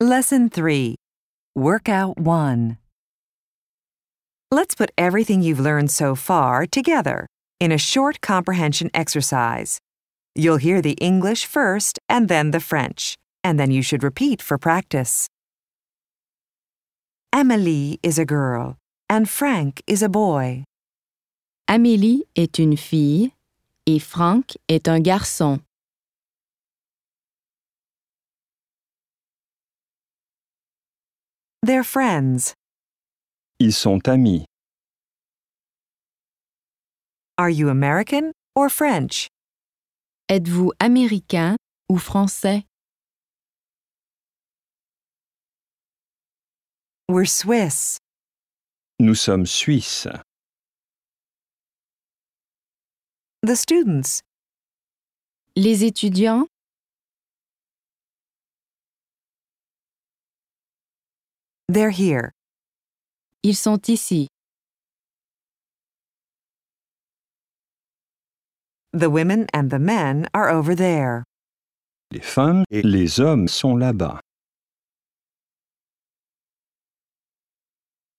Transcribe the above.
Lesson 3. Workout 1. Let's put everything you've learned so far together in a short comprehension exercise. You'll hear the English first and then the French, and then you should repeat for practice. Amélie is a girl and Frank is a boy. Amélie est une fille et Frank est un garçon. They're friends. Ils sont amis. Are you American or French? Êtes-vous américain ou français? We're Swiss. Nous sommes suisses. The students. Les étudiants? They're here. Ils sont ici. The women and the men are over there. Les femmes et les hommes sont là-bas.